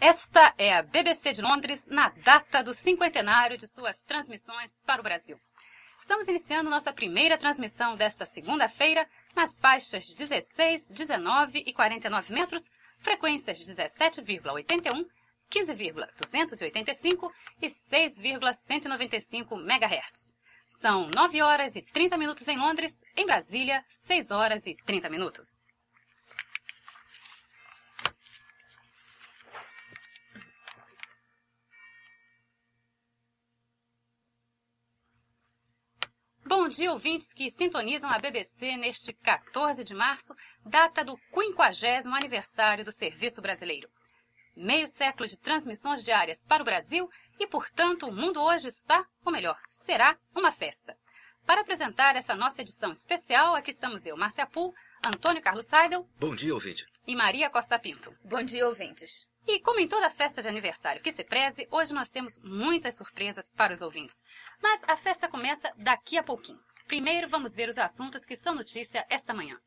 Esta é a BBC de Londres na data do cinquentenário de suas transmissões para o Brasil. Estamos iniciando nossa primeira transmissão desta segunda-feira nas faixas 16, 19 e 49 metros, frequências 17,81, 15,285 e 6,195 MHz. São 9 horas e 30 minutos em Londres, em Brasília, 6 horas e 30 minutos. Bom dia, ouvintes que sintonizam a BBC neste 14 de março, data do 50º aniversário do Serviço Brasileiro. Meio século de transmissões diárias para o Brasil e, portanto, o mundo hoje está, ou melhor, será uma festa. Para apresentar essa nossa edição especial, aqui estamos eu, Márcia Pull, Antônio Carlos Seidel. Bom dia, ouvinte. E Maria Costa Pinto. Bom dia, ouvintes. E como em toda festa de aniversário que se preze, hoje nós temos muitas surpresas para os ouvintes. Mas a festa começa daqui a pouquinho. Primeiro vamos ver os assuntos que são notícia esta manhã.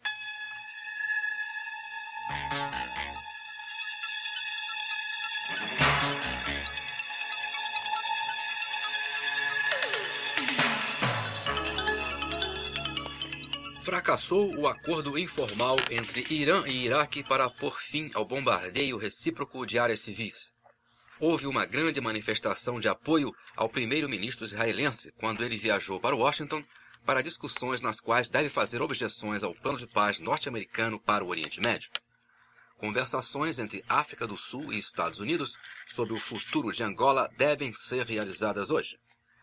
Fracassou o acordo informal entre Irã e Iraque para pôr fim ao bombardeio recíproco de áreas civis. Houve uma grande manifestação de apoio ao primeiro-ministro israelense quando ele viajou para Washington para discussões nas quais deve fazer objeções ao plano de paz norte-americano para o Oriente Médio. Conversações entre África do Sul e Estados Unidos sobre o futuro de Angola devem ser realizadas hoje.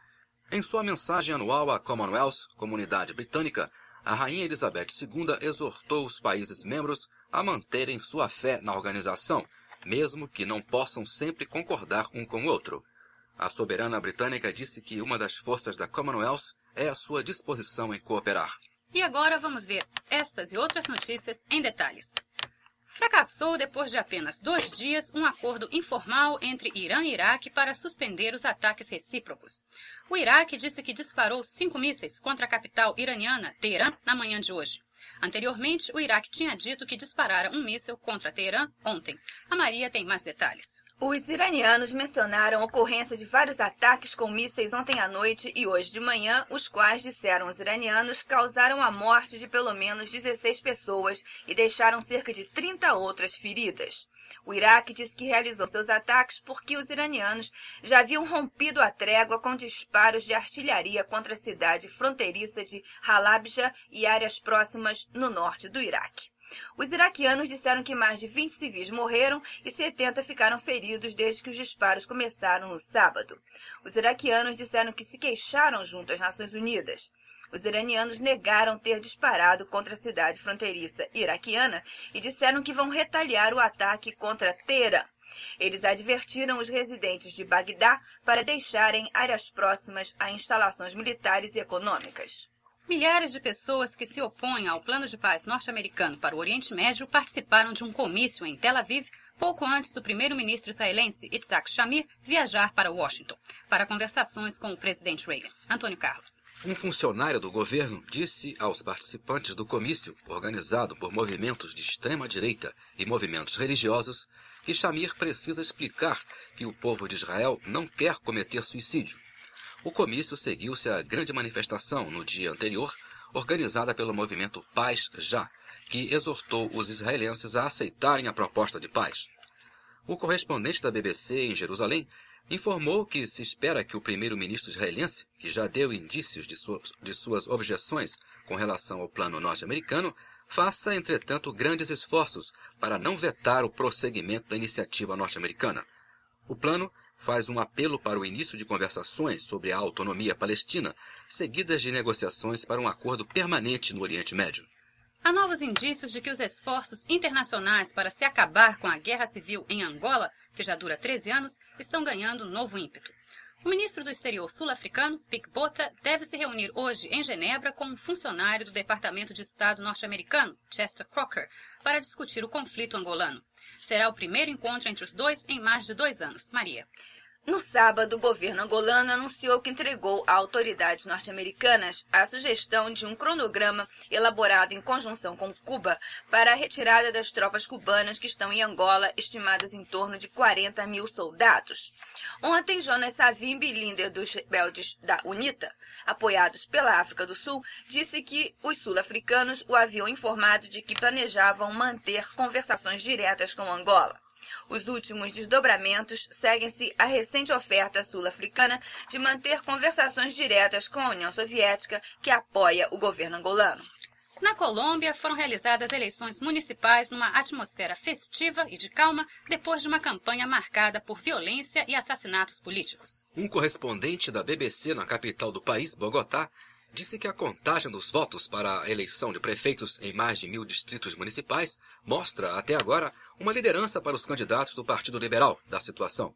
Em sua mensagem anual à Commonwealth, Comunidade Britânica, a Rainha Elizabeth II exortou os países membros a manterem sua fé na organização, mesmo que não possam sempre concordar um com o outro. A soberana britânica disse que uma das forças da Commonwealth é a sua disposição em cooperar. E agora vamos ver essas e outras notícias em detalhes. Fracassou, depois de apenas 2 dias, um acordo informal entre Irã e Iraque para suspender os ataques recíprocos. O Iraque disse que disparou 5 mísseis contra a capital iraniana, Teherã, na manhã de hoje. Anteriormente, o Iraque tinha dito que disparara um míssil contra Teherã ontem. A Maria tem mais detalhes. Os iranianos mencionaram a ocorrência de vários ataques com mísseis ontem à noite e hoje de manhã, os quais, disseram os iranianos, causaram a morte de pelo menos 16 pessoas e deixaram cerca de 30 outras feridas. O Iraque disse que realizou seus ataques porque os iranianos já haviam rompido a trégua com disparos de artilharia contra a cidade fronteiriça de Halabja e áreas próximas no norte do Iraque. Os iraquianos disseram que mais de 20 civis morreram e 70 ficaram feridos desde que os disparos começaram no sábado. Os iraquianos disseram que se queixaram junto às Nações Unidas. Os iranianos negaram ter disparado contra a cidade fronteiriça iraquiana e disseram que vão retaliar o ataque contra Teherã. Eles advertiram os residentes de Bagdá para deixarem áreas próximas a instalações militares e econômicas. Milhares de pessoas que se opõem ao plano de paz norte-americano para o Oriente Médio participaram de um comício em Tel Aviv pouco antes do primeiro-ministro israelense Yitzhak Shamir viajar para Washington para conversações com o presidente Reagan. Antônio Carlos. Um funcionário do governo disse aos participantes do comício, organizado por movimentos de extrema-direita e movimentos religiosos, que Shamir precisa explicar que o povo de Israel não quer cometer suicídio. O comício seguiu-se à grande manifestação no dia anterior, organizada pelo movimento Paz Já, que exortou os israelenses a aceitarem a proposta de paz. O correspondente da BBC em Jerusalém informou que se espera que o primeiro-ministro israelense, que já deu indícios de suas objeções com relação ao plano norte-americano, faça, entretanto, grandes esforços para não vetar o prosseguimento da iniciativa norte-americana. O plano faz um apelo para o início de conversações sobre a autonomia palestina, seguidas de negociações para um acordo permanente no Oriente Médio. Há novos indícios de que os esforços internacionais para se acabar com a guerra civil em Angola, que já dura 13 anos, estão ganhando novo ímpeto. O ministro do Exterior sul-africano, Pik Botha, deve se reunir hoje em Genebra com um funcionário do Departamento de Estado norte-americano, Chester Crocker, para discutir o conflito angolano. Será o primeiro encontro entre os dois em mais de 2 anos. Maria. No sábado, o governo angolano anunciou que entregou a autoridades norte-americanas a sugestão de um cronograma elaborado em conjunção com Cuba para a retirada das tropas cubanas que estão em Angola, estimadas em torno de 40 mil soldados. Ontem, Jonas Savimbi, líder dos rebeldes da UNITA, apoiados pela África do Sul, disse que os sul-africanos o haviam informado de que planejavam manter conversações diretas com Angola. Os últimos desdobramentos seguem-se à recente oferta sul-africana de manter conversações diretas com a União Soviética, que apoia o governo angolano. Na Colômbia, foram realizadas eleições municipais numa atmosfera festiva e de calma, depois de uma campanha marcada por violência e assassinatos políticos. Um correspondente da BBC na capital do país, Bogotá, disse que a contagem dos votos para a eleição de prefeitos em mais de 1.000 distritos municipais mostra, até agora, uma liderança para os candidatos do Partido Liberal da situação.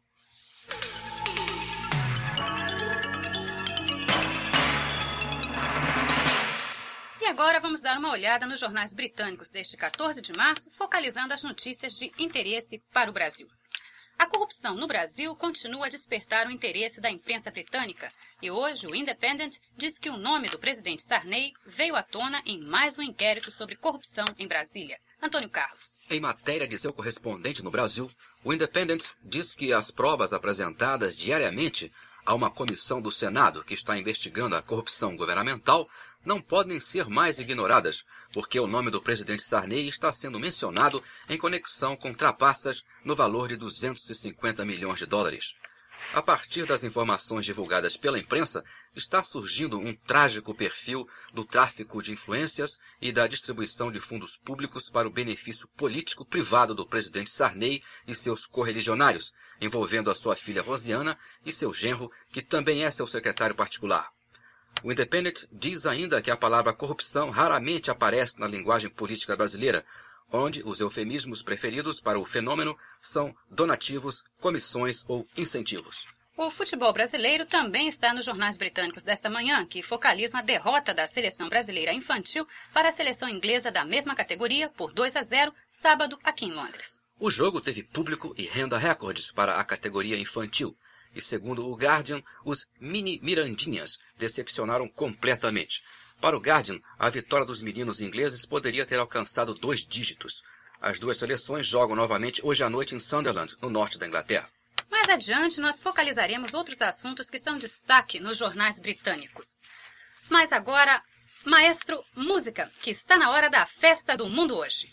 E agora vamos dar uma olhada nos jornais britânicos deste 14 de março, focalizando as notícias de interesse para o Brasil. A corrupção no Brasil continua a despertar o interesse da imprensa britânica e hoje o Independent diz que o nome do presidente Sarney veio à tona em mais um inquérito sobre corrupção em Brasília. Antônio Carlos. Em matéria de seu correspondente no Brasil, o Independent diz que as provas apresentadas diariamente a uma comissão do Senado que está investigando a corrupção governamental não podem ser mais ignoradas, porque o nome do presidente Sarney está sendo mencionado em conexão com trapaças no valor de 250 milhões de dólares. A partir das informações divulgadas pela imprensa, está surgindo um trágico perfil do tráfico de influências e da distribuição de fundos públicos para o benefício político privado do presidente Sarney e seus correligionários, envolvendo a sua filha Rosiana e seu genro, que também é seu secretário particular. O Independent diz ainda que a palavra corrupção raramente aparece na linguagem política brasileira, onde os eufemismos preferidos para o fenômeno são donativos, comissões ou incentivos. O futebol brasileiro também está nos jornais britânicos desta manhã, que focalizam a derrota da seleção brasileira infantil para a seleção inglesa da mesma categoria por 2-0, sábado, aqui em Londres. O jogo teve público e renda recordes para a categoria infantil. E segundo o Guardian, os mini Mirandinhas decepcionaram completamente. Para o Guardian, a vitória dos meninos ingleses poderia ter alcançado 2 dígitos. As duas seleções jogam novamente hoje à noite em Sunderland, no norte da Inglaterra. Mais adiante, nós focalizaremos outros assuntos que são destaque nos jornais britânicos. Mas agora, maestro, música, que está na hora da festa do mundo hoje.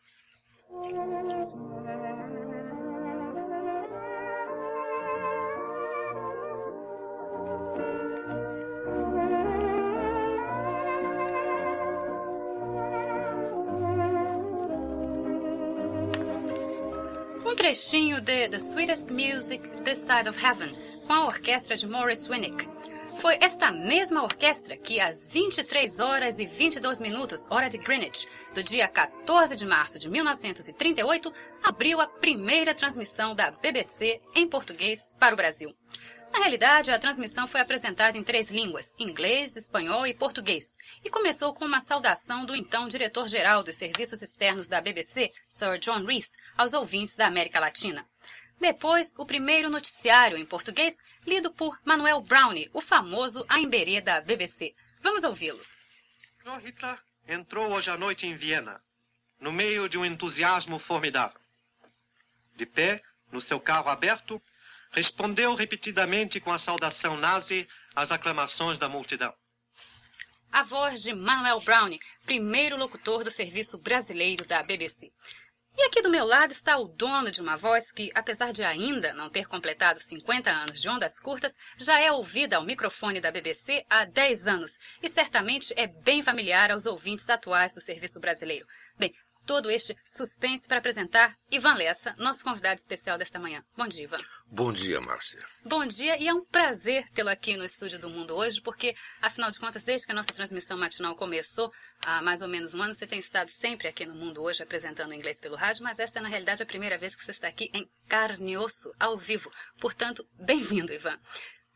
Um trechinho de The Sweetest Music This Side of Heaven, com a orquestra de Maurice Winnick. Foi esta mesma orquestra que, às 23 horas e 22 minutos, hora de Greenwich, do dia 14 de março de 1938, abriu a primeira transmissão da BBC em português para o Brasil. Na realidade, a transmissão foi apresentada em 3 línguas, inglês, espanhol e português, e começou com uma saudação do então diretor-geral dos serviços externos da BBC, Sir John Rees, aos ouvintes da América Latina. Depois, o primeiro noticiário em português, lido por Manuel Browne, o famoso Aimberê da BBC. Vamos ouvi-lo. Hitler entrou hoje à noite em Viena, no meio de um entusiasmo formidável. De pé, no seu carro aberto, respondeu repetidamente com a saudação nazi às aclamações da multidão. A voz de Manuel Browne, primeiro locutor do serviço brasileiro da BBC. E aqui do meu lado está o dono de uma voz que, apesar de ainda não ter completado 50 anos de ondas curtas, já é ouvida ao microfone da BBC há 10 anos e certamente é bem familiar aos ouvintes atuais do serviço brasileiro. Bem, todo este suspense para apresentar Ivan Lessa, nosso convidado especial desta manhã. Bom dia, Ivan. Bom dia, Márcia. Bom dia, e é um prazer tê-lo aqui no Estúdio do Mundo hoje, porque, afinal de contas, desde que a nossa transmissão matinal começou, há mais ou menos um ano, você tem estado sempre aqui no Mundo hoje apresentando inglês pelo rádio, mas essa é, na realidade, a primeira vez que você está aqui em carne e osso, ao vivo. Portanto, bem-vindo, Ivan.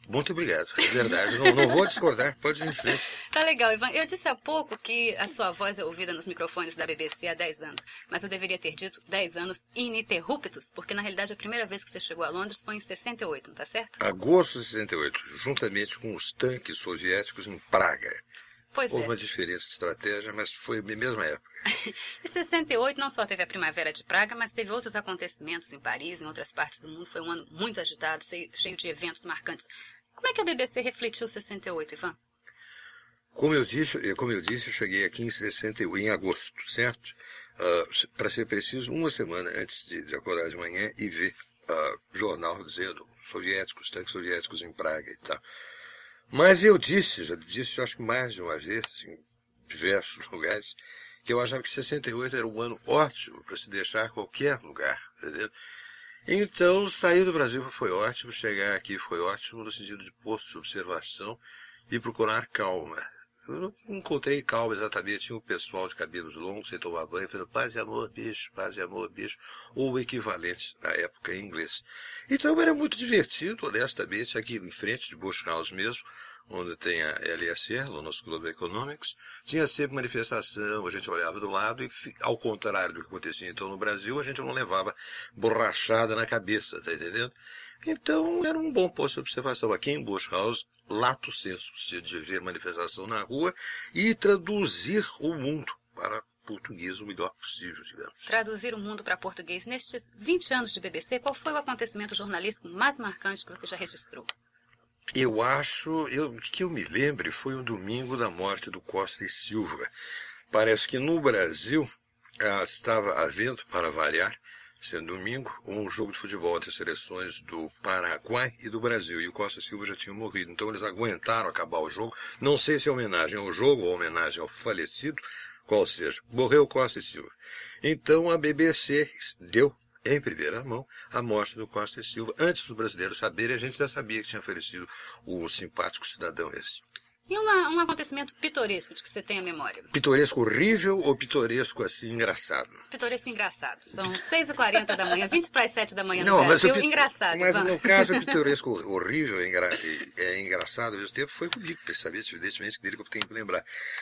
Muito obrigado, é verdade. Não vou discordar, pode ir em frente. Tá legal, Ivan. Eu disse há pouco que a sua voz é ouvida nos microfones da BBC há 10 anos. Mas eu deveria ter dito 10 anos ininterruptos, porque na realidade a primeira vez que você chegou a Londres foi em 68, não tá certo? Agosto de 68, juntamente com os tanques soviéticos em Praga. Pois Houve é. uma diferença de estratégia, mas foi a mesma época. Em 68 não só teve a Primavera de Praga, mas teve outros acontecimentos em Paris, em outras partes do mundo. Foi um ano muito agitado, cheio de eventos marcantes. Como é que a BBC refletiu 68, Ivan? Como eu disse, eu cheguei aqui em 68, em agosto, certo? Para ser preciso, uma semana antes de acordar de manhã e ver jornal dizendo tanques soviéticos em Praga e tal. Mas já disse, eu acho que mais de uma vez, em diversos lugares, que eu achava que 68 era um ano ótimo para se deixar qualquer lugar, entendeu? Então, sair do Brasil foi ótimo, chegar aqui foi ótimo, no sentido de posto de observação e procurar calma. Eu não encontrei calma exatamente, tinha um pessoal de cabelos longos, sem tomar banho, falando paz e amor, bicho, ou o equivalente na época em inglês. Então era muito divertido, honestamente, aqui em frente de Bush House mesmo, onde tem a LSR, o nosso Global Economics, tinha sempre manifestação, a gente olhava do lado e, ao contrário do que acontecia então no Brasil, a gente não levava borrachada na cabeça, tá entendendo? Então era um bom posto de observação. Aqui em Bush House, lato sensu, de ver manifestação na rua e traduzir o mundo para português o melhor possível, digamos. Traduzir o mundo para português. Nestes 20 anos de BBC, qual foi o acontecimento jornalístico mais marcante que você já registrou? Eu acho, que eu me lembre, foi um domingo da morte do Costa e Silva. Parece que no Brasil estava havendo, para variar, sendo domingo, um jogo de futebol entre as seleções do Paraguai e do Brasil. E o Costa e Silva já tinha morrido. Então eles aguentaram acabar o jogo. Não sei se é homenagem ao jogo ou homenagem ao falecido, qual seja. Morreu Costa e Silva. Então a BBC deu, em primeira mão, a morte do Costa e Silva. Antes dos brasileiros saberem, a gente já sabia que tinha falecido o simpático cidadão esse. E um acontecimento pitoresco de que você tem a memória? Pitoresco horrível ou pitoresco assim engraçado? Pitoresco engraçado. São 6h40 da manhã, 20 para as 7 da manhã Não, no Brasil. Engraçado, mas Ivan. no caso, o pitoresco horrível e engraçado ao mesmo tempo foi comigo, porque sabia, evidentemente, dele que eu tenho que lembrar.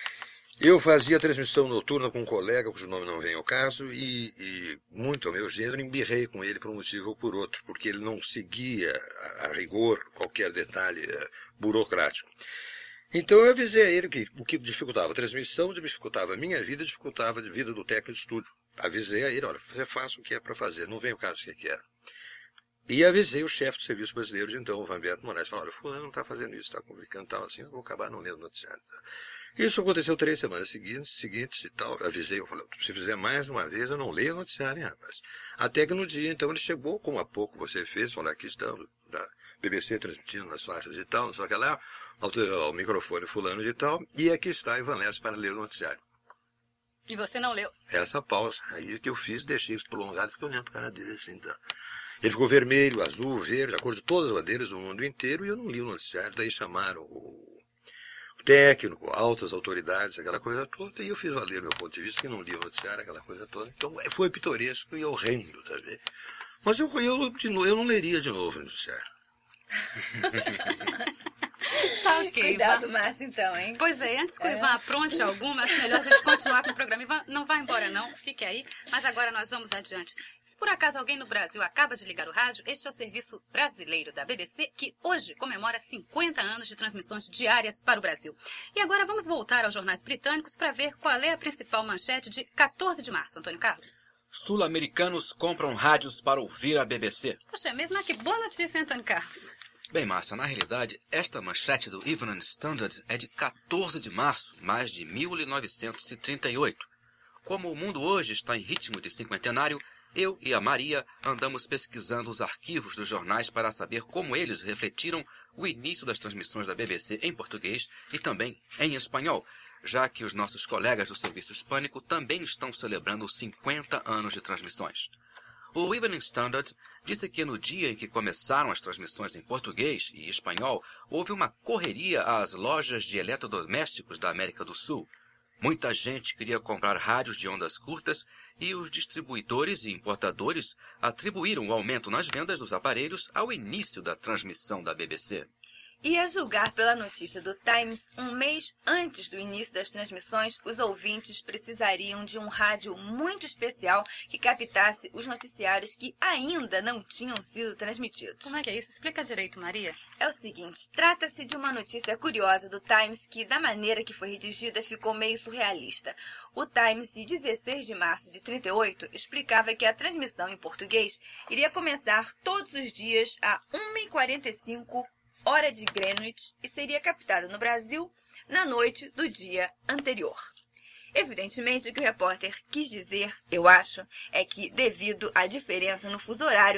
Eu fazia transmissão noturna com um colega, cujo nome não vem ao caso, e muito ao meu gênero, embirrei com ele por um motivo ou por outro, porque ele não seguia a rigor qualquer detalhe burocrático. Então eu avisei a ele que o que dificultava a transmissão, dificultava a minha vida, dificultava a vida do técnico de estúdio. Avisei a ele, olha, você faça o que é para fazer, não vem o caso que quer. E avisei o chefe do Serviço Brasileiro de então, o Vanberto Moraes, falou, olha, fulano não está fazendo isso, está complicando tal, assim, eu vou acabar não lendo noticiário. Isso aconteceu 3 semanas seguintes e tal, avisei, eu falei, se fizer mais uma vez, eu não leio noticiário, hein, rapaz. Até que no dia, então, ele chegou, como há pouco você fez, falou, aqui estamos, da BBC transmitindo nas faixas e tal, não sei o que lá, ao microfone fulano de tal, e aqui está Ivan Lessa para ler o noticiário. E você não leu? Essa pausa, aí que eu fiz, deixei prolongado, fiquei olhando para a cara dele, assim, então. Ele ficou vermelho, azul, verde, a cor de todas as bandeiras do mundo inteiro, e eu não li o noticiário, daí chamaram o técnico, altas autoridades, aquela coisa toda, e eu fiz valer meu ponto de vista, que não li o noticiário, aquela coisa toda. Então foi pitoresco e horrendo, tá vendo? Mas eu não leria de novo o noticiário. Tá ok. Cuidado, Márcia, então, hein? Pois é, antes que o Ivan apronte alguma, acho melhor a gente continuar com o programa. Ivan, não vá embora não, fique aí, mas agora nós vamos adiante. Se por acaso alguém no Brasil acaba de ligar o rádio, este é o serviço brasileiro da BBC, que hoje comemora 50 anos de transmissões diárias para o Brasil. E agora vamos voltar aos jornais britânicos para ver qual é a principal manchete de 14 de março, Antônio Carlos. Sul-americanos compram rádios para ouvir a BBC. Poxa, mesmo que boa notícia, Antônio Carlos. Bem, Márcia, na realidade, esta manchete do Evening Standard é de 14 de março, mais de 1938. Como o mundo hoje está em ritmo de cinquentenário, eu e a Maria andamos pesquisando os arquivos dos jornais para saber como eles refletiram o início das transmissões da BBC em português e também em espanhol, já que os nossos colegas do Serviço Hispânico também estão celebrando 50 anos de transmissões. O Evening Standard disse que no dia em que começaram as transmissões em português e espanhol, houve uma correria às lojas de eletrodomésticos da América do Sul. Muita gente queria comprar rádios de ondas curtas e os distribuidores e importadores atribuíram o aumento nas vendas dos aparelhos ao início da transmissão da BBC. E a julgar pela notícia do Times, um mês antes do início das transmissões, os ouvintes precisariam de um rádio muito especial que captasse os noticiários que ainda não tinham sido transmitidos. Como é que é isso? Explica direito, Maria. É o seguinte, trata-se de uma notícia curiosa do Times que, da maneira que foi redigida, ficou meio surrealista. O Times, de 16 de março de 38, explicava que a transmissão em português iria começar todos os dias a 1h45, hora de Greenwich, e seria captada no Brasil na noite do dia anterior. Evidentemente, o que o repórter quis dizer, eu acho, é que, devido à diferença no fuso horário,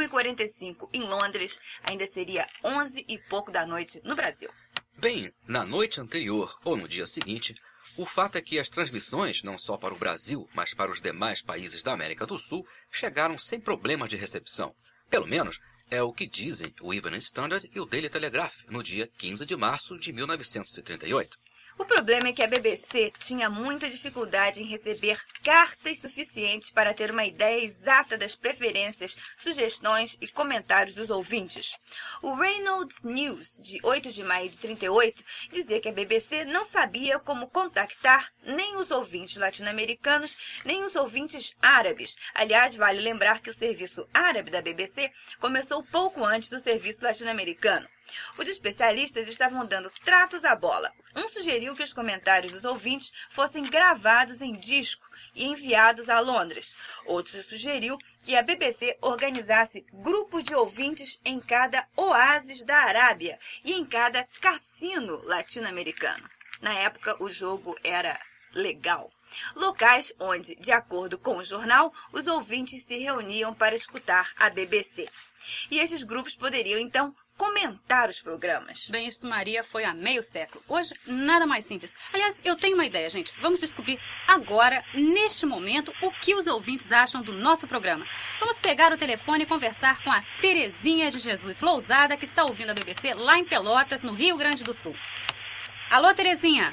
1h45 em Londres ainda seria 11 e pouco da noite no Brasil. Bem, na noite anterior ou no dia seguinte, o fato é que as transmissões, não só para o Brasil, mas para os demais países da América do Sul, chegaram sem problema de recepção. Pelo menos, é o que dizem o Evening Standard e o Daily Telegraph no dia 15 de março de 1938. O problema é que a BBC tinha muita dificuldade em receber cartas suficientes para ter uma ideia exata das preferências, sugestões e comentários dos ouvintes. O Reynolds News, de 8 de maio de 38, dizia que a BBC não sabia como contactar nem os ouvintes latino-americanos, nem os ouvintes árabes. Aliás, vale lembrar que o serviço árabe da BBC começou pouco antes do serviço latino-americano. Os especialistas estavam dando tratos à bola. Um sugeriu que os comentários dos ouvintes fossem gravados em disco e enviados a Londres. Outro sugeriu que a BBC organizasse grupos de ouvintes em cada oásis da Arábia e em cada cassino latino-americano. Na época, o jogo era legal. Locais onde, de acordo com o jornal, os ouvintes se reuniam para escutar a BBC. E esses grupos poderiam, então, comentar os programas. Bem, isso, Maria, foi há meio século. Hoje, nada mais simples. Aliás, eu tenho uma ideia, gente. Vamos descobrir agora, neste momento, o que os ouvintes acham do nosso programa. Vamos pegar o telefone e conversar com a Terezinha de Jesus Lousada, que está ouvindo a BBC lá em Pelotas, no Rio Grande do Sul. Alô, Terezinha.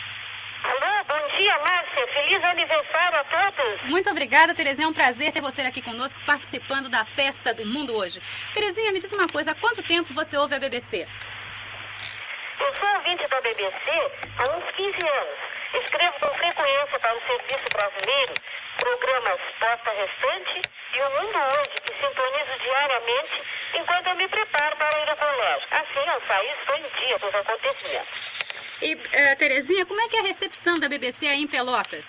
Alô, bom dia, Márcia. Feliz aniversário a todos. Muito obrigada, Terezinha. É um prazer ter você aqui conosco, participando da Festa do Mundo hoje. Terezinha, me diz uma coisa, há quanto tempo você ouve a BBC? Eu sou ouvinte da BBC há uns 15 anos. Escrevo com frequência para o Serviço Brasileiro programas Porta Restante e O Mundo Hoje, que sintonizo diariamente enquanto eu me preparo para ir ao colégio. Assim, ao sair, estou em dia dos acontecimentos. E, Terezinha, como é que é a recepção da BBC aí em Pelotas?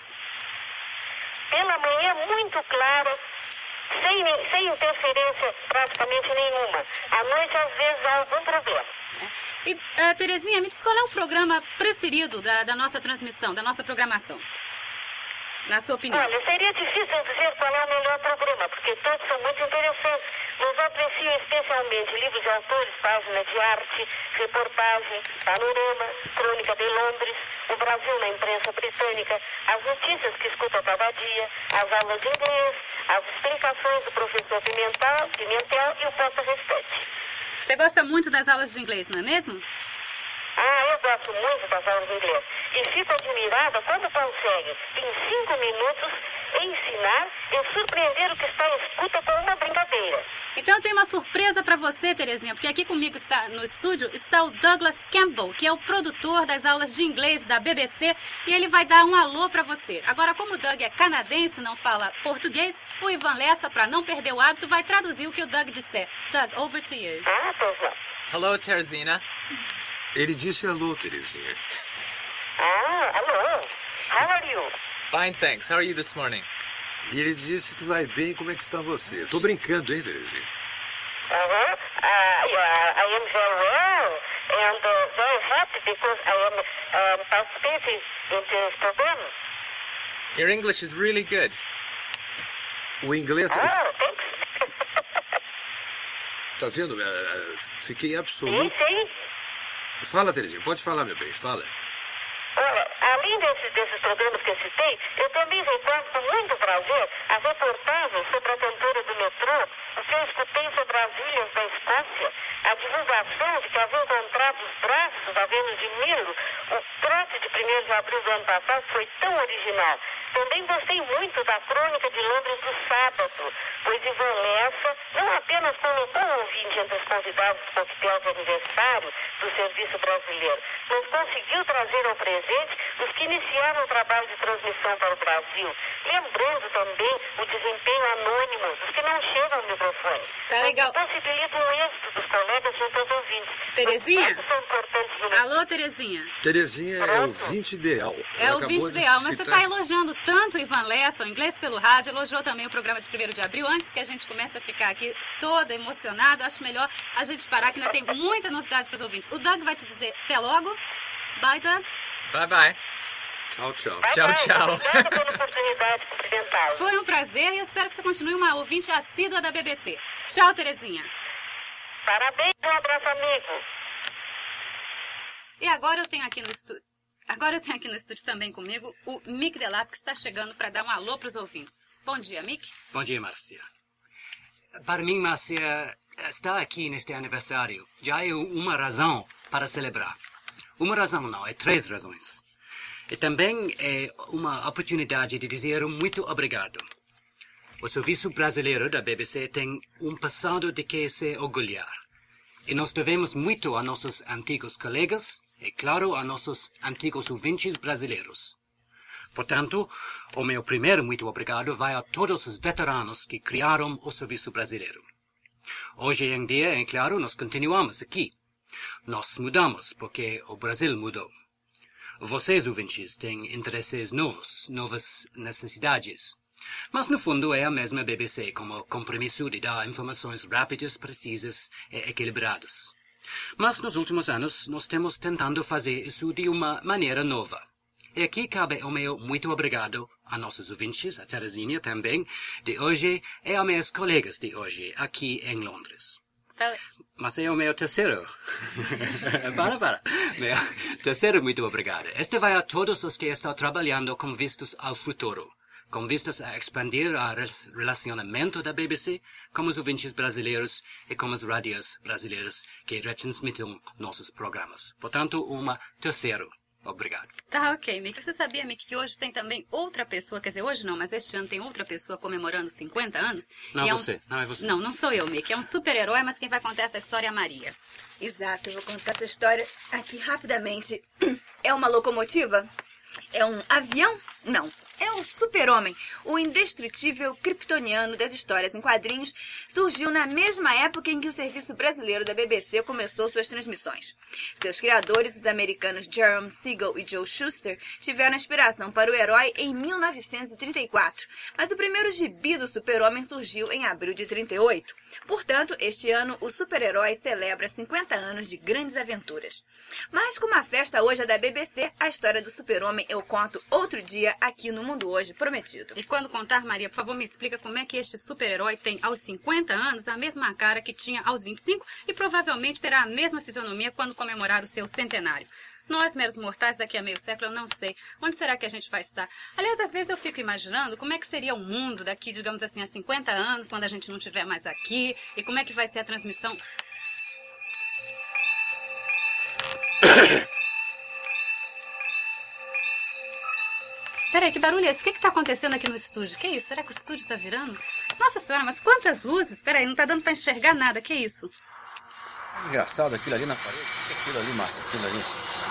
Pela manhã, muito clara, sem interferência praticamente nenhuma. À noite, às vezes, há algum problema. E, Terezinha, me diz qual é o programa preferido da nossa transmissão, da nossa programação? Na sua opinião? Olha, seria difícil dizer qual é o melhor programa, porque todos são muito interessantes. Mas eu aprecio especialmente livros de autores, páginas de arte, reportagem, panorama, crônica de Londres, o Brasil na imprensa britânica, as notícias que escuto a cada dia, as aulas de inglês, as explicações do professor Pimentel e o Porta Restante. Você gosta muito das aulas de inglês, não é mesmo? Ah, eu gosto muito das aulas de inglês. E fico admirada quando consegue, em 5 minutos, ensinar e surpreender o que está em escuta com uma brincadeira. Então eu tenho uma surpresa para você, Terezinha, porque aqui comigo no estúdio está o Douglas Campbell, que é o produtor das aulas de inglês da BBC, e ele vai dar um alô para você. Agora, como o Doug é canadense e não fala português, o Ivan Lessa, para não perder o hábito, vai traduzir o que o Doug disser. Doug, over to you. Ah, pois não. Hello, Teresina. Ele disse alô, Terezinha. Ah, hello. How are you? Fine, thanks. How are you this morning? E ele disse que vai bem, como é que está você? Tô brincando, hein, Terezinha? Yeah, I am very well and very happy because I am participating in this program. Your English is really good. O inglês... Oh, thanks. Tá vendo? Fiquei Sim, absoluto... sim. Fala, Terezinha, pode falar, meu bem, fala. Olha, além desses programas que eu citei, eu também recordo com muito prazer a reportagem sobre a cantora do metrô, o que eu escutei sobre as ilhas da Escócia, a divulgação de que havia encontrado os braços da Vênus de Milo, o trote de 1º de abril do ano passado foi tão original. Também gostei muito da crônica de Londres do sábado, pois Ivan Lessa não apenas colocou o ouvinte entre os convidados do coquetel de aniversário do Serviço Brasileiro, mas conseguiu trazer ao presente os que iniciaram o trabalho de transmissão para o Brasil, lembrando também o desempenho anônimo dos que não chegam ao microfone. Tá legal. Possibilita o êxito dos colegas junto aos ouvintes. Terezinha? Todos são importantes no Alô, Terezinha. Terezinha é ouvinte ideal. É Ela o ouvinte acabou de ideal, mas você citar- está elogiando tanto o Ivan Lessa, o Inglês pelo Rádio, elogiou também o programa de 1º de abril. Antes que a gente comece a ficar aqui toda emocionada, acho melhor a gente parar, que ainda tem muita novidade para os ouvintes. O Doug vai te dizer até logo. Bye, Doug. Bye bye. Tchau, tchau. Bye, Tchau, bye. tchau. Obrigada pela oportunidade de cumprimentá-lo. Foi um prazer e eu espero que você continue uma ouvinte assídua da BBC. Tchau, Terezinha. Parabéns e um abraço, amigo. E agora eu tenho aqui no estúdio. Agora eu tenho aqui no estúdio também comigo o Mick Delap, que está chegando para dar um alô para os ouvintes. Bom dia, Mick. Bom dia, Márcia. Para mim, Márcia, estar aqui neste aniversário já é uma razão para celebrar. Uma razão não, é 3 razões. E também é uma oportunidade de dizer muito obrigado. O Serviço Brasileiro da BBC tem um passado de que se orgulhar. E nós devemos muito a nossos antigos colegas e, claro, a nossos antigos ouvintes brasileiros. Portanto, o meu primeiro muito obrigado vai a todos os veteranos que criaram o Serviço Brasileiro. Hoje em dia, é claro, nós continuamos aqui. Nós mudamos porque o Brasil mudou. Vocês, ouvintes, têm interesses novos, novas necessidades. Mas, no fundo, é a mesma BBC, com o compromisso de dar informações rápidas, precisas e equilibradas. Mas, nos últimos anos, nós temos tentado fazer isso de uma maneira nova. E aqui cabe o meu muito obrigado a nossos ouvintes, a Terezinha também, de hoje, e a meus colegas de hoje, aqui em Londres. Mas é o meu terceiro. para. Meu terceiro muito obrigado. Este vai a todos os que estão trabalhando com vistas ao futuro, com vistas a expandir o relacionamento da BBC com os ouvintes brasileiros e com as rádios brasileiras que retransmitem nossos programas. Portanto, terceiro. Obrigado. Tá, ok, Mick. Você sabia, Mick, que hoje tem também outra pessoa, quer dizer, hoje não, mas este ano tem outra pessoa comemorando 50 anos? Não E é você, não é você. Não sou eu, Mick. É um super-herói, mas quem vai contar essa história é a Maria. Exato, eu vou contar essa história aqui rapidamente. É uma locomotiva? É um avião? Não. É o Super-Homem, o indestrutível kryptoniano das histórias em quadrinhos, surgiu na mesma época em que o Serviço Brasileiro da BBC começou suas transmissões. Seus criadores, os americanos Jerome Siegel e Joe Shuster, tiveram inspiração para o herói em 1934, mas o primeiro gibi do Super-Homem surgiu em abril de 38. Portanto, este ano, o super-herói celebra 50 anos de grandes aventuras. Mas como a festa hoje é da BBC, a história do Super-Homem eu conto outro dia aqui no Mundo Hoje Prometido. E quando contar, Maria, por favor, me explica como é que este super-herói tem aos 50 anos a mesma cara que tinha aos 25 e provavelmente terá a mesma fisionomia quando comemorar o seu centenário. Nós, meros mortais, daqui a meio século, eu não sei. Onde será que a gente vai estar? Aliás, às vezes eu fico imaginando como é que seria o mundo daqui, digamos assim, a 50 anos, quando a gente não estiver mais aqui, e como é que vai ser a transmissão. Peraí, que barulho é esse? O que está acontecendo aqui no estúdio? Que isso? Será que o estúdio está virando? Nossa senhora, mas quantas luzes? Peraí, não está dando para enxergar nada. Que isso? Engraçado aquilo ali na parede. O que é aquilo ali, Márcia? Aquilo ali.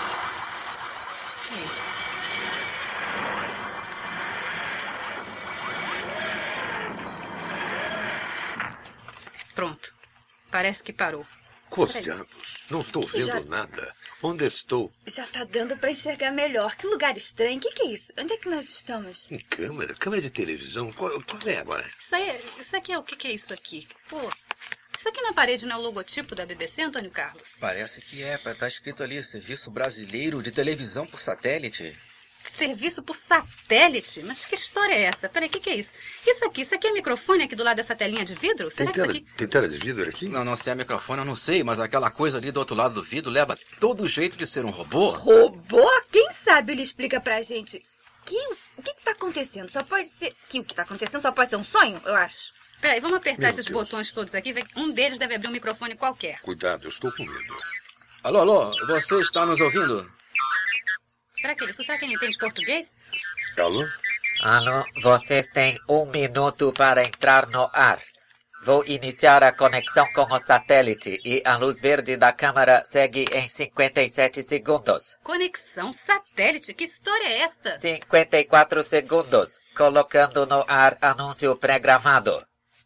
Pronto. Parece que parou. Costados, não estou vendo nada. Onde estou? Já tá dando pra enxergar melhor. Que lugar estranho. O que é isso? Onde é que nós estamos? Em câmera? Câmera de televisão? Qual é agora? Isso aqui é o que é isso aqui? Pô, isso aqui na parede não é o logotipo da BBC, Antônio Carlos? Parece que é, tá escrito ali, Serviço Brasileiro de Televisão por Satélite. Serviço por satélite? Mas que história é essa? Peraí, o que é isso? Isso aqui é microfone aqui do lado dessa telinha de vidro? Será que isso aqui... Tem tela de vidro aqui? Não, se é microfone eu não sei, mas aquela coisa ali do outro lado do vidro leva todo jeito de ser um robô. Robô? Quem sabe ele explica pra gente. O que tá acontecendo? Só pode ser... O que tá acontecendo só pode ser um sonho, eu acho. Peraí, vamos apertar Meu esses Deus. botões todos aqui. Um deles deve abrir um microfone qualquer. Cuidado, eu estou com medo. Alô, você está nos ouvindo? Será que ele entende português? Alô? Alô, vocês têm 1 minuto para entrar no ar. Vou iniciar a conexão com o satélite e a luz verde da câmera segue em 57 segundos. Conexão satélite? Que história é esta? 54 segundos. Colocando no ar anúncio pré-gravado.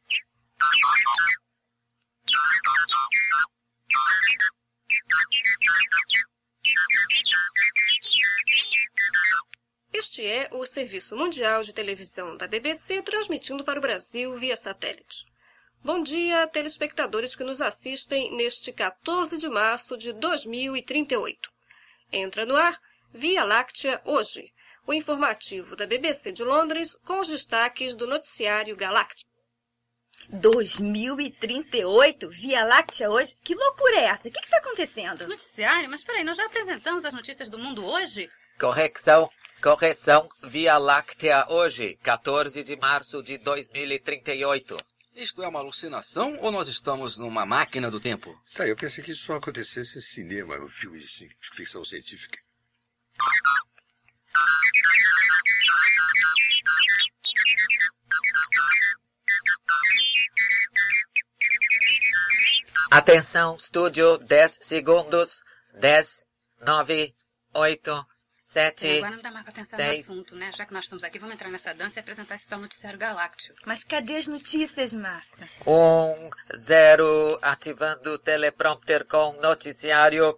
Este é o Serviço Mundial de Televisão da BBC transmitindo para o Brasil via satélite. Bom dia, telespectadores que nos assistem neste 14 de março de 2038. Entra no ar Via Láctea hoje, o informativo da BBC de Londres com os destaques do noticiário galáctico. 2038? Via Láctea hoje? Que loucura é essa? O que está acontecendo? Noticiário? Mas peraí, nós já apresentamos as notícias do mundo hoje? Correção, Via Láctea hoje, 14 de março de 2038. Isto é uma alucinação ou nós estamos numa máquina do tempo? Tá, eu pensei que isso só acontecesse em cinema, em filmes de ficção científica. Atenção, estúdio, 10 segundos. 10, 9, 8, 7, Agora não dá mais pra pensar 6. no assunto, né? Já que nós estamos aqui, vamos entrar nessa dança e apresentar esse tal noticiário galáctico. Mas cadê as notícias, Márcia? 1, 0, ativando o teleprompter com noticiário.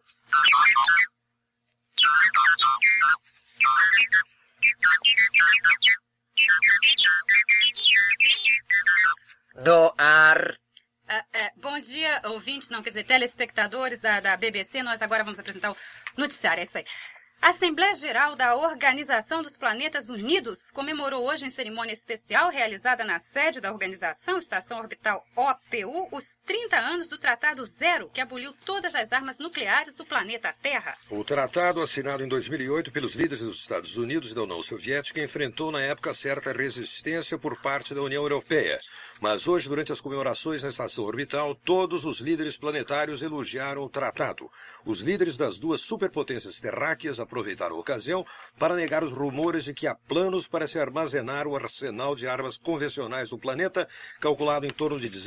No ar. Bom dia, ouvintes, não, quer dizer, telespectadores da BBC. Nós agora vamos apresentar o noticiário, é isso aí. A Assembleia Geral da Organização dos Planetas Unidos comemorou hoje em cerimônia especial realizada na sede da organização, Estação Orbital OPU, os 30 anos do Tratado Zero, que aboliu todas as armas nucleares do planeta Terra. O tratado, assinado em 2008 pelos líderes dos Estados Unidos e da União Soviética, enfrentou na época certa resistência por parte da União Europeia. Mas hoje, durante as comemorações na estação orbital, todos os líderes planetários elogiaram o tratado. Os líderes das duas superpotências terráqueas aproveitaram a ocasião para negar os rumores de que há planos para se armazenar o arsenal de armas convencionais do planeta, calculado em torno de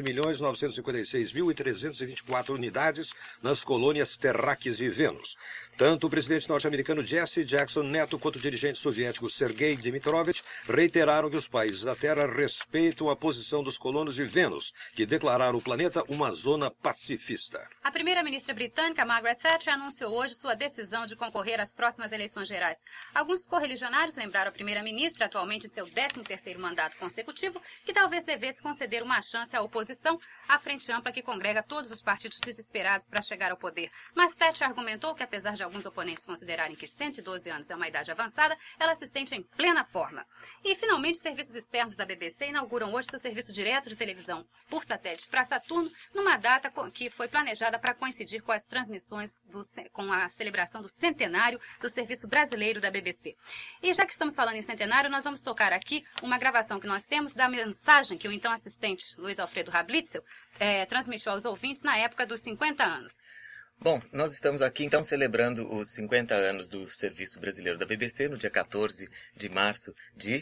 19.956.324 unidades nas colônias terráqueas de Vênus. Tanto o presidente norte-americano Jesse Jackson Neto quanto o dirigente soviético Sergei Dmitrovich reiteraram que os países da Terra respeitam a posição dos colonos de Vênus, que declararam o planeta uma zona pacifista. A primeira-ministra britânica, Margaret Thatcher, anunciou hoje sua decisão de concorrer às próximas eleições gerais. Alguns correligionários lembraram a primeira-ministra, atualmente em seu 13º mandato consecutivo, que talvez devesse conceder uma chance à oposição, à frente ampla que congrega todos os partidos desesperados para chegar ao poder. Mas Thatcher argumentou que, apesar de alguns oponentes considerarem que 112 anos é uma idade avançada, ela se sente em plena forma. E, finalmente, os serviços externos da BBC inauguram hoje seu serviço direto de televisão por satélite para Saturno, numa data que foi planejada para coincidir com as transmissões, com a celebração do centenário do Serviço Brasileiro da BBC. E já que estamos falando em centenário, nós vamos tocar aqui uma gravação que nós temos da mensagem que o então assistente Luiz Alfredo Rablitzel transmitiu aos ouvintes na época dos 50 anos. Bom, nós estamos aqui então celebrando os 50 anos do Serviço Brasileiro da BBC no dia 14 de março de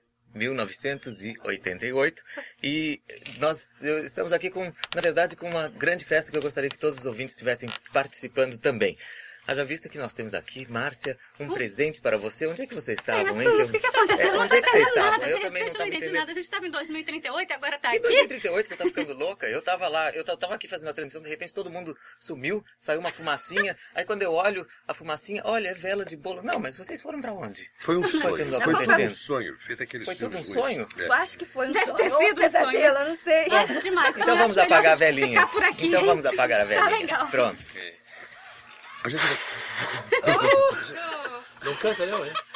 1988 e nós estamos aqui na verdade com uma grande festa que eu gostaria que todos os ouvintes estivessem participando também. Haja vista que nós temos aqui, Márcia, um presente para você. Onde é que você estava, hein? O que aconteceu? Onde é que você estava? Eu também não estava entendendo. A gente estava em 2038 e agora está aqui. Em 2038 você está ficando louca? Eu estava lá, eu estava aqui fazendo a transmissão, de repente todo mundo sumiu, saiu uma fumacinha. Aí quando eu olho a fumacinha, olha, é vela de bolo. Não, mas vocês foram para onde? Foi um sonho. Foi um sonho. Foi tudo um sonho? Eu acho que foi um sonho. Deve ter sido um sonho. Eu não sei. Antes demais. Então vamos apagar a velhinha. Ficar por aqui, então vamos apagar a velhinha. Tá legal. Pronto. A gente... Não canta não, é?